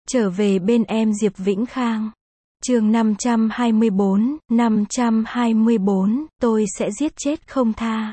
Trở về bên em Diệp Vĩnh Khang. Chương 524, tôi sẽ giết chết không tha.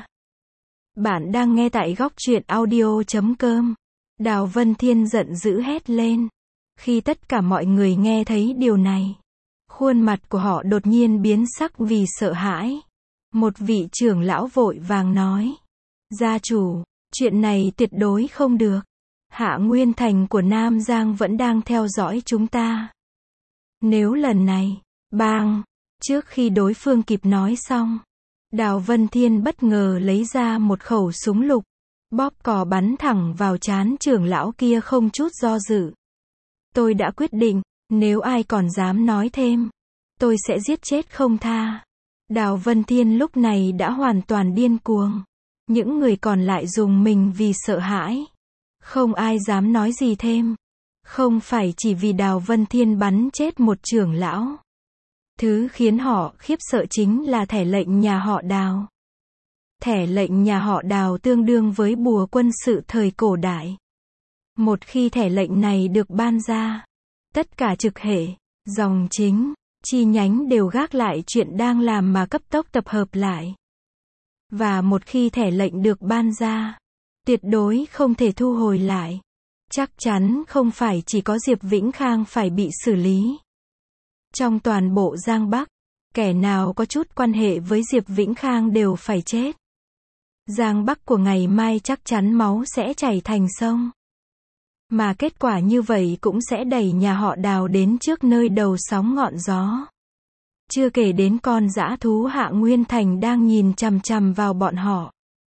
Bạn đang nghe tại góc truyện audio.com. Đào Vân Thiên giận dữ hét lên. Khi tất cả mọi người nghe thấy điều này, khuôn mặt của họ đột nhiên biến sắc vì sợ hãi. Một vị trưởng lão vội vàng nói: gia chủ, chuyện này tuyệt đối không được. Hạ Nguyên Thành của Nam Giang vẫn đang theo dõi chúng ta. Nếu lần này, bang, trước khi đối phương kịp nói xong, Đào Vân Thiên bất ngờ lấy ra một khẩu súng lục, bóp cò bắn thẳng vào trán trưởng lão kia không chút do dự. Tôi đã quyết định, nếu ai còn dám nói thêm, tôi sẽ giết chết không tha. Đào Vân Thiên lúc này đã hoàn toàn điên cuồng. Những người còn lại rùng mình vì sợ hãi. Không ai dám nói gì thêm. Không phải chỉ vì Đào Vân Thiên bắn chết một trưởng lão. Thứ khiến họ khiếp sợ chính là thẻ lệnh nhà họ Đào. Thẻ lệnh nhà họ Đào tương đương với bùa quân sự thời cổ đại. Một khi thẻ lệnh này được ban ra, tất cả trực hệ, dòng chính, chi nhánh đều gác lại chuyện đang làm mà cấp tốc tập hợp lại. Và một khi thẻ lệnh được ban ra, tuyệt đối không thể thu hồi lại. Chắc chắn không phải chỉ có Diệp Vĩnh Khang phải bị xử lý. Trong toàn bộ Giang Bắc, kẻ nào có chút quan hệ với Diệp Vĩnh Khang đều phải chết. Giang Bắc của ngày mai chắc chắn máu sẽ chảy thành sông. Mà kết quả như vậy cũng sẽ đẩy nhà họ Đào đến trước nơi đầu sóng ngọn gió. Chưa kể đến con dã thú Hạ Nguyên Thành đang nhìn chằm chằm vào bọn họ.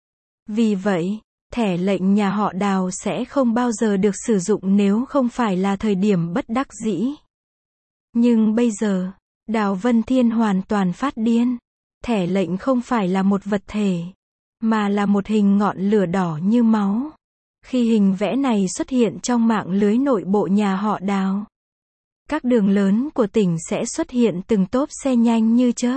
Vì vậy, thẻ lệnh nhà họ Đào sẽ không bao giờ được sử dụng nếu không phải là thời điểm bất đắc dĩ. Nhưng bây giờ, Đào Vân Thiên hoàn toàn phát điên. Thẻ lệnh không phải là một vật thể, mà là một hình ngọn lửa đỏ như máu. Khi hình vẽ này xuất hiện trong mạng lưới nội bộ nhà họ Đào, các đường lớn của tỉnh sẽ xuất hiện từng tốp xe nhanh như chớp.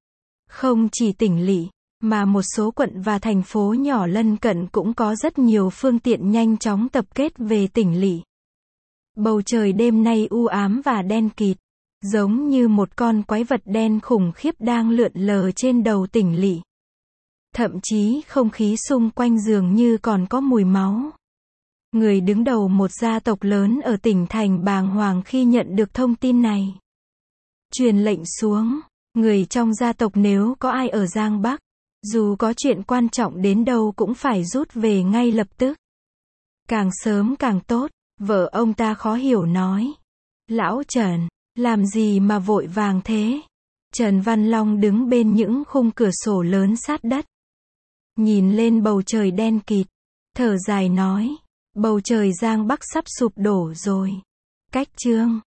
Không chỉ tỉnh lỵ, mà một số quận và thành phố nhỏ lân cận cũng có rất nhiều phương tiện nhanh chóng tập kết về tỉnh lỵ. Bầu trời đêm nay u ám và đen kịt, giống như một con quái vật đen khủng khiếp đang lượn lờ trên đầu tỉnh lỵ. Thậm chí không khí xung quanh dường như còn có mùi máu. Người đứng đầu một gia tộc lớn ở tỉnh thành bàng hoàng khi nhận được thông tin này. Truyền lệnh xuống, người trong gia tộc nếu có ai ở Giang Bắc, dù có chuyện quan trọng đến đâu cũng phải rút về ngay lập tức. Càng sớm càng tốt, vợ ông ta khó hiểu nói. Lão Trần, làm gì mà vội vàng thế? Trần Văn Long đứng bên những khung cửa sổ lớn sát đất. Nhìn lên bầu trời đen kịt, thở dài nói. Bầu trời Giang Bắc sắp sụp đổ rồi. Cách chương